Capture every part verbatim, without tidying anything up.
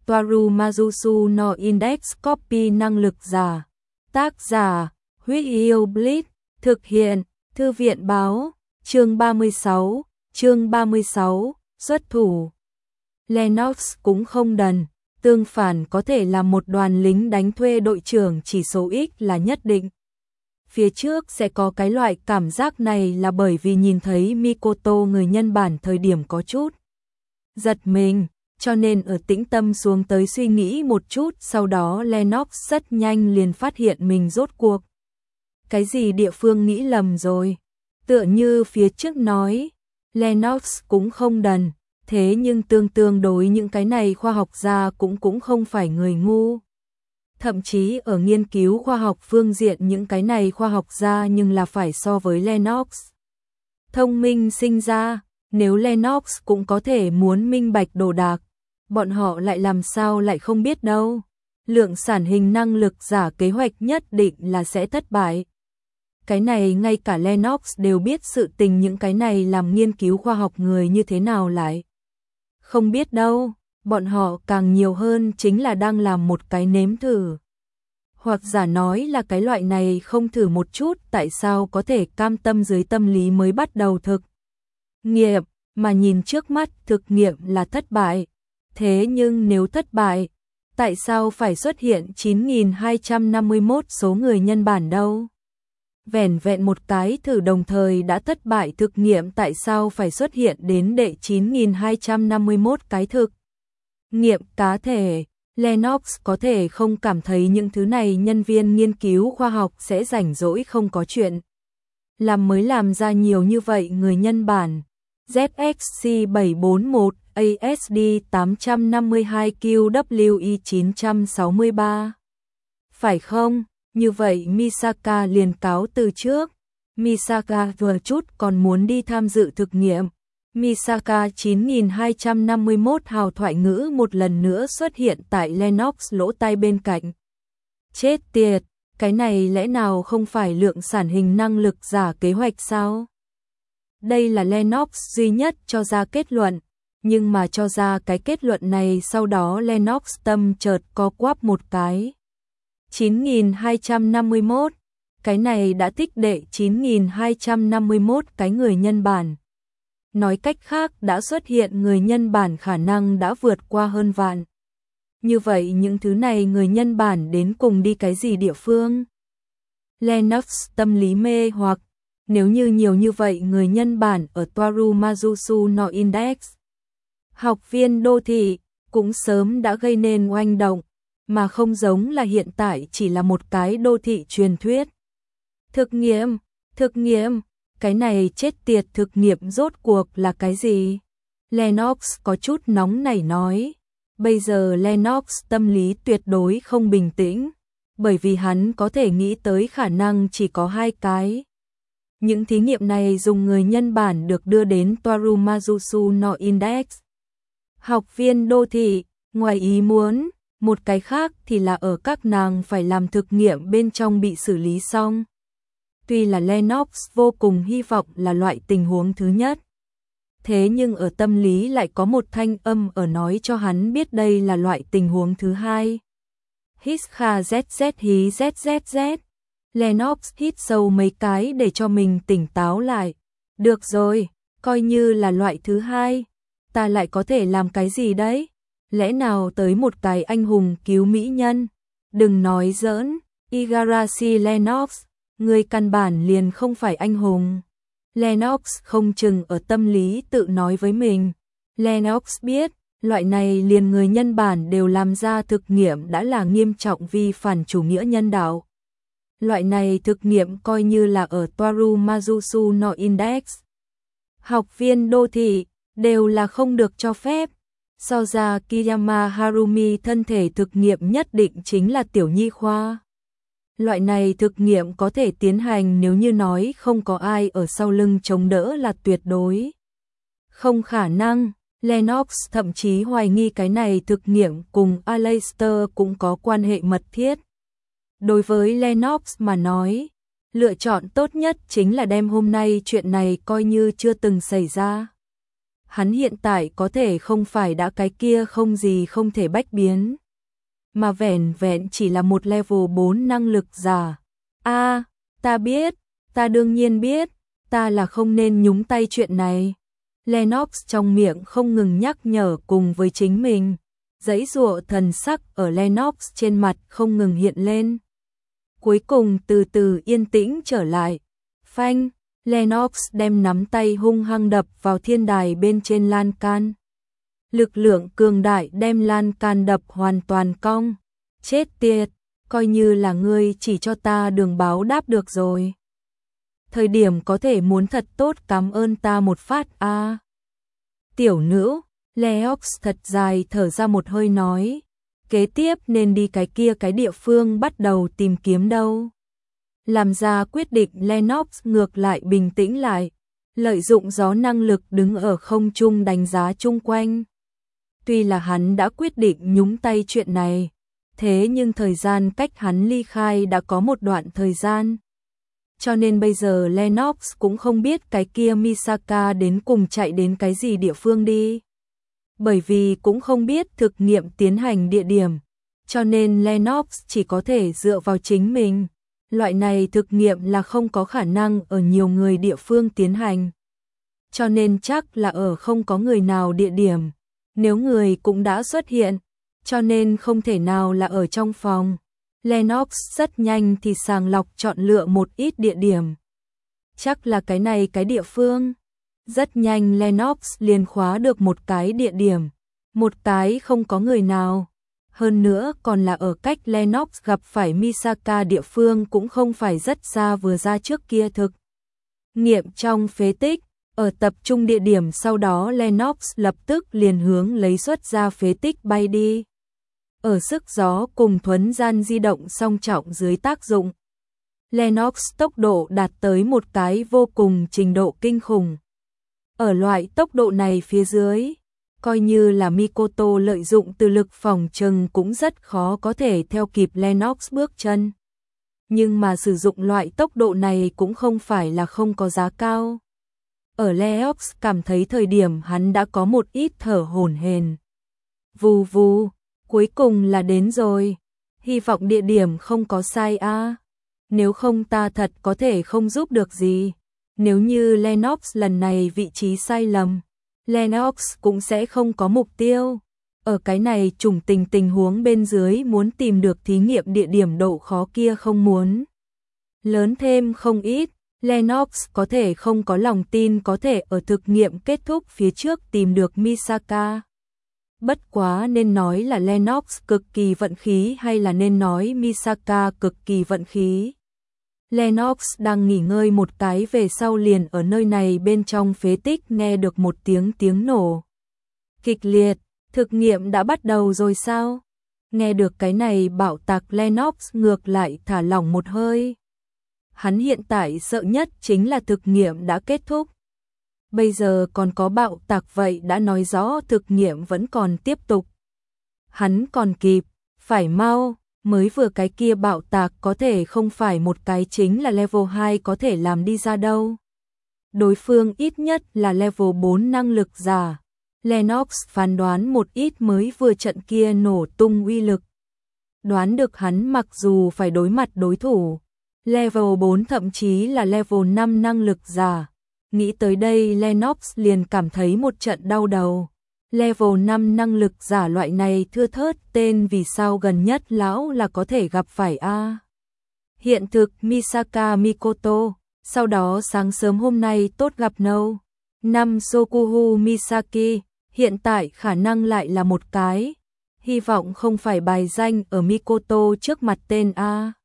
Toru Mazusu no Index Copy năng lực giả. Tác giả, Huyết Yêu Blitz. Thực hiện, Thư viện Báo. Chương ba mươi sáu, chương ba mươi sáu, xuất thủ. Lennox cũng không đần, tương phản có thể là một đoàn lính đánh thuê đội trưởng chỉ số X là nhất định. Phía trước sẽ có cái loại cảm giác này là bởi vì nhìn thấy Mikoto người nhân bản thời điểm có chút giật mình, cho nên ở tĩnh tâm xuống tới suy nghĩ một chút, sau đó Lennox rất nhanh liền phát hiện mình rốt cuộc. Cái gì địa phương nghĩ lầm rồi, tựa như phía trước nói, Lennox cũng không đần, thế nhưng tương tương đối những cái này khoa học gia cũng cũng không phải người ngu. Thậm chí ở nghiên cứu khoa học phương diện những cái này khoa học gia nhưng là phải so với Lennox thông minh sinh ra, nếu Lennox cũng có thể muốn minh bạch đồ đạc, bọn họ lại làm sao lại không biết đâu. Lượng sản hình năng lực giả kế hoạch nhất định là sẽ thất bại. Cái này ngay cả Lennox đều biết sự tình, những cái này làm nghiên cứu khoa học người như thế nào lại không biết đâu. Bọn họ càng nhiều hơn chính là đang làm một cái nếm thử. Hoặc giả nói là cái loại này không thử một chút tại sao có thể cam tâm dưới tâm lý mới bắt đầu thực nghiệm, mà nhìn trước mắt thực nghiệm là thất bại. Thế nhưng nếu thất bại, tại sao phải xuất hiện chín nghìn hai trăm năm mươi mốt số người nhân bản đâu? Vẻn vẹn một cái thử đồng thời đã thất bại thực nghiệm, tại sao phải xuất hiện đến đệ chín nghìn hai trăm năm mươi mốt cái thực nghiệm cá thể? Lennox có thể không cảm thấy những thứ này nhân viên nghiên cứu khoa học sẽ rảnh rỗi không có chuyện làm mới làm ra nhiều như vậy người nhân bản. Z X C bảy bốn một, A S D tám năm hai, Q W I chín sáu ba. Phải không? Như vậy Misaka liền cáo từ trước. Misaka vừa chút còn muốn đi tham dự thực nghiệm. Misaka chín nghìn hai trăm năm mươi mốt hào thoại ngữ một lần nữa xuất hiện tại Lennox lỗ tai bên cạnh. Chết tiệt, cái này lẽ nào không phải lượng sản hình năng lực giả kế hoạch sao? Đây là Lennox duy nhất cho ra kết luận, nhưng mà cho ra cái kết luận này sau đó Lennox tâm chợt co quắp một cái. chín nghìn hai trăm năm mươi mốt, cái này đã tích đệ chín nghìn hai trăm năm mươi mốt cái người nhân bản. Nói cách khác đã xuất hiện người nhân bản khả năng đã vượt qua hơn vạn. Như vậy những thứ này người nhân bản đến cùng đi cái gì địa phương? Lennox tâm lý mê hoặc, nếu như nhiều như vậy người nhân bản ở Toru Mazusu no Index, học viên đô thị, cũng sớm đã gây nên oanh động, mà không giống là hiện tại chỉ là một cái đô thị truyền thuyết. Thực nghiệm, thực nghiệm, cái này chết tiệt, thực nghiệm rốt cuộc là cái gì? Lennox có chút nóng nảy nói. Bây giờ Lennox tâm lý tuyệt đối không bình tĩnh, bởi vì hắn có thể nghĩ tới khả năng chỉ có hai cái. Những thí nghiệm này dùng người nhân bản được đưa đến Toru Mazusu no Index. Học viên đô thị, ngoài ý muốn, một cái khác thì là ở các nàng phải làm thực nghiệm bên trong bị xử lý xong. Tuy là Lennox vô cùng hy vọng là loại tình huống thứ nhất, thế nhưng ở tâm lý lại có một thanh âm ở nói cho hắn biết đây là loại tình huống thứ hai. Hít kha zz hí zzz. Lennox hít sâu mấy cái để cho mình tỉnh táo lại. Được rồi, coi như là loại thứ hai, ta lại có thể làm cái gì đấy? Lẽ nào tới một cái anh hùng cứu mỹ nhân? Đừng nói giỡn, Igarashi Lennox, người căn bản liền không phải anh hùng. Lennox không chừng ở tâm lý tự nói với mình. Lennox biết, loại này liền người nhân bản đều làm ra thực nghiệm đã là nghiêm trọng vi phản chủ nghĩa nhân đạo. Loại này thực nghiệm coi như là ở Toru Mazusu no Index, học viên đô thị, đều là không được cho phép. So ra Kiyama Harumi thân thể thực nghiệm nhất định chính là tiểu nhi khoa. Loại này thực nghiệm có thể tiến hành nếu như nói không có ai ở sau lưng chống đỡ là tuyệt đối không khả năng. Lennox thậm chí hoài nghi cái này thực nghiệm cùng Aleister cũng có quan hệ mật thiết. Đối với Lennox mà nói, lựa chọn tốt nhất chính là đem hôm nay chuyện này coi như chưa từng xảy ra. Hắn hiện tại có thể không phải đã cái kia không gì không thể bách biến, mà vẻn vẹn chỉ là một level bốn năng lực giả. A, à, ta biết, ta đương nhiên biết, ta là không nên nhúng tay chuyện này. Lennox trong miệng không ngừng nhắc nhở cùng với chính mình, giãy giụa thần sắc ở Lennox trên mặt không ngừng hiện lên. Cuối cùng từ từ yên tĩnh trở lại. Phanh, Lennox đem nắm tay hung hăng đập vào thiên đài bên trên lan can. Lực lượng cường đại đem lan can đập hoàn toàn cong. Chết tiệt, coi như là ngươi chỉ cho ta đường báo đáp được rồi. Thời điểm có thể muốn thật tốt cảm ơn ta một phát a. À. Tiểu nữ, Lennox thật dài thở ra một hơi nói, kế tiếp nên đi cái kia cái địa phương bắt đầu tìm kiếm đâu. Làm ra quyết định Lennox ngược lại bình tĩnh lại, lợi dụng gió năng lực đứng ở không trung đánh giá chung quanh. Tuy là hắn đã quyết định nhúng tay chuyện này, thế nhưng thời gian cách hắn ly khai đã có một đoạn thời gian. Cho nên bây giờ Lennox cũng không biết cái kia Misaka đến cùng chạy đến cái gì địa phương đi. Bởi vì cũng không biết thực nghiệm tiến hành địa điểm, cho nên Lennox chỉ có thể dựa vào chính mình. Loại này thực nghiệm là không có khả năng ở nhiều người địa phương tiến hành. Cho nên chắc là ở không có người nào địa điểm. Nếu người cũng đã xuất hiện, cho nên không thể nào là ở trong phòng. Lennox rất nhanh thì sàng lọc chọn lựa một ít địa điểm. Chắc là cái này cái địa phương. Rất nhanh Lennox liền khóa được một cái địa điểm. Một cái không có người nào. Hơn nữa còn là ở cách Lennox gặp phải Misaka địa phương cũng không phải rất xa vừa ra trước kia thực. Nghiệm trong phế tích, ở tập trung địa điểm sau đó Lennox lập tức liền hướng lấy xuất ra phế tích bay đi. Ở sức gió cùng thuấn gian di động song trọng dưới tác dụng, Lennox tốc độ đạt tới một cái vô cùng trình độ kinh khủng. Ở loại tốc độ này phía dưới, coi như là Mikoto lợi dụng từ lực phòng trừng cũng rất khó có thể theo kịp Lennox bước chân. Nhưng mà sử dụng loại tốc độ này cũng không phải là không có giá cao. Ở Lennox cảm thấy thời điểm hắn đã có một ít thở hổn hển. Vù vù, cuối cùng là đến rồi. Hy vọng địa điểm không có sai a. À. Nếu không ta thật có thể không giúp được gì. Nếu như Lennox lần này vị trí sai lầm, Lennox cũng sẽ không có mục tiêu. Ở cái này trùng tình tình huống bên dưới muốn tìm được thí nghiệm địa điểm độ khó kia không muốn lớn thêm không ít. Lennox có thể không có lòng tin có thể ở thực nghiệm kết thúc phía trước tìm được Misaka. Bất quá nên nói là Lennox cực kỳ vận khí hay là nên nói Misaka cực kỳ vận khí. Lennox đang nghỉ ngơi một cái về sau liền ở nơi này bên trong phế tích nghe được một tiếng tiếng nổ kịch liệt. Thực nghiệm đã bắt đầu rồi sao? Nghe được cái này bạo tạc Lennox ngược lại thả lỏng một hơi. Hắn hiện tại sợ nhất chính là thực nghiệm đã kết thúc. Bây giờ còn có bạo tạc vậy đã nói rõ thực nghiệm vẫn còn tiếp tục. Hắn còn kịp, phải mau, mới vừa cái kia bạo tạc có thể không phải một cái chính là level hai có thể làm đi ra đâu. Đối phương ít nhất là level bốn năng lực giả. Lennox phán đoán một ít mới vừa trận kia nổ tung uy lực. Đoán được hắn mặc dù phải đối mặt đối thủ level bốn thậm chí là level năm năng lực giả. Nghĩ tới đây Lennox liền cảm thấy một trận đau đầu. Level năm năng lực giả loại này thưa thớt tên vì sao gần nhất lão là có thể gặp phải a. À. Hiện thực Misaka Mikoto, sau đó sáng sớm hôm nay tốt gặp nâu. Năm Sokuhu Misaki, hiện tại khả năng lại là một cái. Hy vọng không phải bài danh ở Mikoto trước mặt tên A.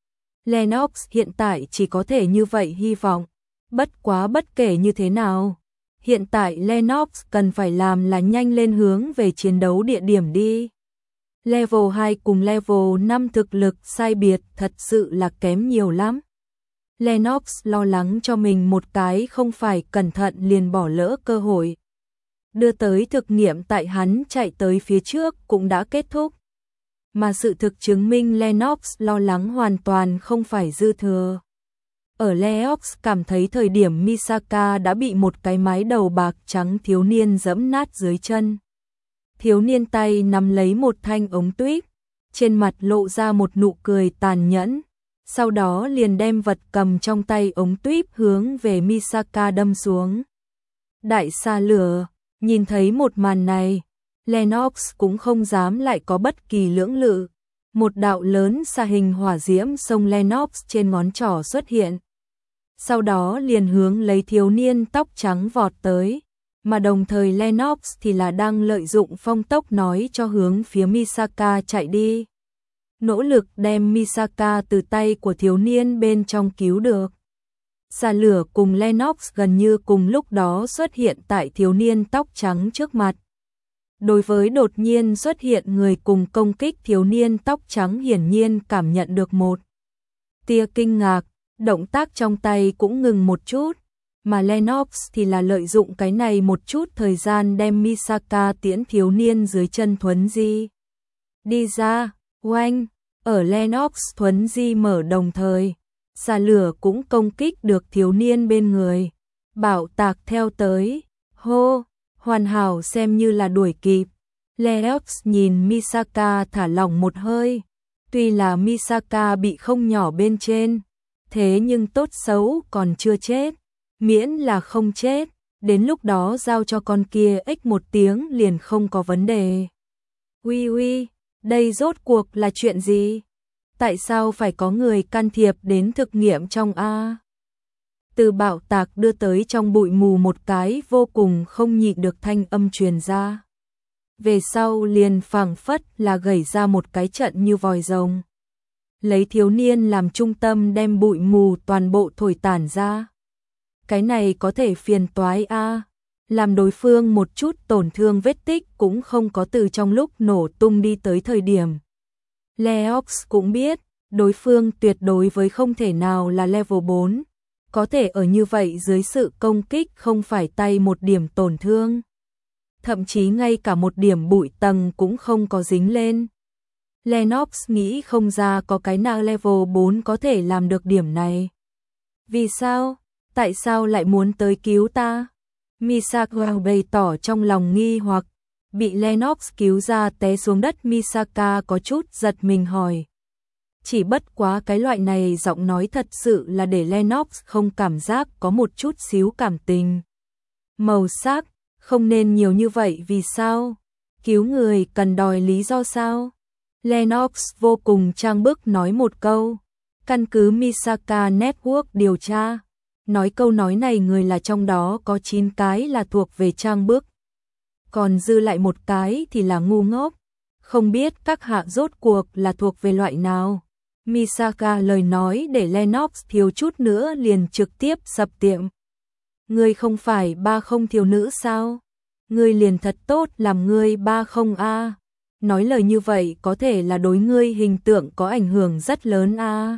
Lennox hiện tại chỉ có thể như vậy hy vọng. Bất quá bất kể như thế nào. Hiện tại Lennox cần phải làm là nhanh lên hướng về chiến đấu địa điểm đi. Level hai cùng level năm thực lực sai biệt thật sự là kém nhiều lắm. Lennox lo lắng cho mình một cái không phải cẩn thận liền bỏ lỡ cơ hội. Đưa tới thực nghiệm tại hắn chạy tới phía trước cũng đã kết thúc. Mà sự thực chứng minh Lennox lo lắng hoàn toàn không phải dư thừa. Ở Leox cảm thấy thời điểm Misaka đã bị một cái mái đầu bạc trắng thiếu niên giẫm nát dưới chân. Thiếu niên tay nắm lấy một thanh ống tuyếp, trên mặt lộ ra một nụ cười tàn nhẫn, sau đó liền đem vật cầm trong tay ống tuyếp hướng về Misaka đâm xuống. Đại xa lửa, nhìn thấy một màn này, Lennox cũng không dám lại có bất kỳ lưỡng lự. Một đạo lớn xa hình hỏa diễm xông Lennox trên ngón trỏ xuất hiện. Sau đó liền hướng lấy thiếu niên tóc trắng vọt tới, mà đồng thời Lennox thì là đang lợi dụng phong tốc nói cho hướng phía Misaka chạy đi. Nỗ lực đem Misaka từ tay của thiếu niên bên trong cứu được. Xà lửa cùng Lennox gần như cùng lúc đó xuất hiện tại thiếu niên tóc trắng trước mặt. Đối với đột nhiên xuất hiện người cùng công kích thiếu niên tóc trắng hiển nhiên cảm nhận được một tia kinh ngạc, động tác trong tay cũng ngừng một chút, mà Lennox thì là lợi dụng cái này một chút thời gian đem Misaka tiễn thiếu niên dưới chân Thuấn Di. Đi ra, oanh, ở Lennox Thuấn Di mở đồng thời, xà lửa cũng công kích được thiếu niên bên người, bảo tạc theo tới, hô, hoàn hảo xem như là đuổi kịp. Lennox nhìn Misaka thả lỏng một hơi, tuy là Misaka bị không nhỏ bên trên, thế nhưng tốt xấu còn chưa chết, miễn là không chết, đến lúc đó giao cho con kia ếch một tiếng liền không có vấn đề. Uy uy, đây rốt cuộc là chuyện gì? Tại sao phải có người can thiệp đến thực nghiệm trong A? Từ bạo tạc đưa tới trong bụi mù một cái vô cùng không nhịn được thanh âm truyền ra. Về sau liền phảng phất là gảy ra một cái trận như vòi rồng. Lấy thiếu niên làm trung tâm đem bụi mù toàn bộ thổi tản ra. Cái này có thể phiền toái a, làm đối phương một chút tổn thương vết tích cũng không có từ trong lúc nổ tung đi tới thời điểm. Leox cũng biết, đối phương tuyệt đối với không thể nào là level bốn, có thể ở như vậy dưới sự công kích không phải tay một điểm tổn thương. Thậm chí ngay cả một điểm bụi tầng cũng không có dính lên. Lennox nghĩ không ra có cái nào level bốn có thể làm được điểm này. Vì sao? Tại sao lại muốn tới cứu ta? Misaka bày tỏ trong lòng nghi hoặc, bị Lennox cứu ra té xuống đất. Misaka có chút giật mình hỏi. Chỉ bất quá cái loại này giọng nói thật sự là để Lennox không cảm giác có một chút xíu cảm tình. Màu sắc, không nên nhiều như vậy vì sao? Cứu người cần đòi lý do sao? Lennox vô cùng trang bức nói một câu. Căn cứ Misaka Network điều tra, nói câu nói này người là trong đó có chín cái là thuộc về trang bức. Còn dư lại một cái thì là ngu ngốc. Không biết các hạ rốt cuộc là thuộc về loại nào. Misaka lời nói để Lennox thiếu chút nữa liền trực tiếp sập tiệm. Ngươi không phải ba không thiếu nữ sao? Ngươi liền thật tốt làm ngươi ba không a. Nói lời như vậy có thể là đối ngươi hình tượng có ảnh hưởng rất lớn a.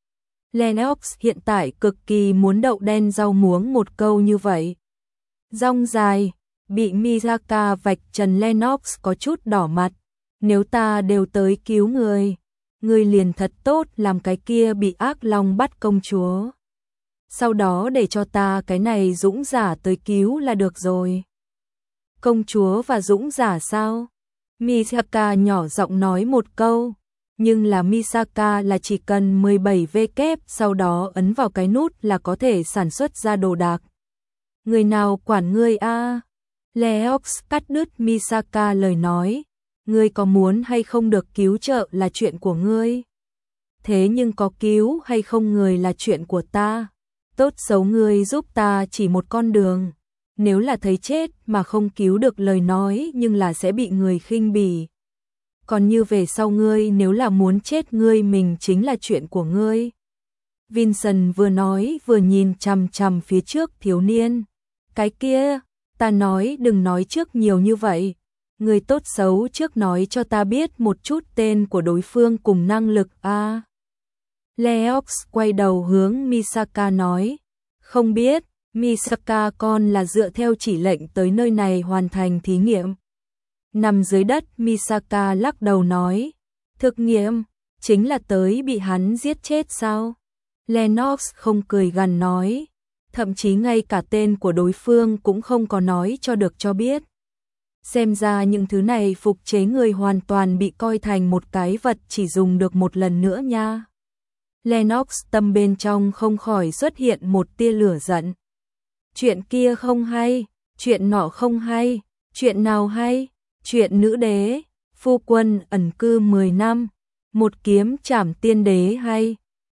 Lennox hiện tại cực kỳ muốn đậu đen rau muống một câu như vậy. Rong dài, bị Misaka vạch trần Lennox có chút đỏ mặt. Nếu ta đều tới cứu người, ngươi liền thật tốt làm cái kia bị ác long bắt công chúa. Sau đó để cho ta cái này dũng giả tới cứu là được rồi. Công chúa và dũng giả sao? Misaka nhỏ giọng nói một câu, nhưng là Misaka là chỉ cần mười bảy vê kép sau đó ấn vào cái nút là có thể sản xuất ra đồ đạc. Người nào quản ngươi a? Leox cắt đứt Misaka lời nói, ngươi có muốn hay không được cứu trợ là chuyện của ngươi. Thế nhưng có cứu hay không người là chuyện của ta. Tốt xấu ngươi giúp ta chỉ một con đường. Nếu là thấy chết mà không cứu được lời nói nhưng là sẽ bị người khinh bỉ. Còn như về sau ngươi nếu là muốn chết ngươi mình chính là chuyện của ngươi. Vincent vừa nói vừa nhìn chằm chằm phía trước thiếu niên. Cái kia, ta nói đừng nói trước nhiều như vậy. Ngươi tốt xấu trước nói cho ta biết một chút tên của đối phương cùng năng lực a. À. Leox quay đầu hướng Misaka nói. Không biết. Misaka con là dựa theo chỉ lệnh tới nơi này hoàn thành thí nghiệm. Nằm dưới đất Misaka lắc đầu nói. Thực nghiệm, chính là tới bị hắn giết chết sao? Lennox không cười gằn nói, thậm chí ngay cả tên của đối phương cũng không có nói cho được cho biết. Xem ra những thứ này phục chế người hoàn toàn bị coi thành một cái vật chỉ dùng được một lần nữa nha. Lennox tâm bên trong không khỏi xuất hiện một tia lửa giận. Chuyện kia không hay, chuyện nọ không hay, chuyện nào hay, chuyện nữ đế, phu quân ẩn cư mười năm, một kiếm trảm tiên đế hay,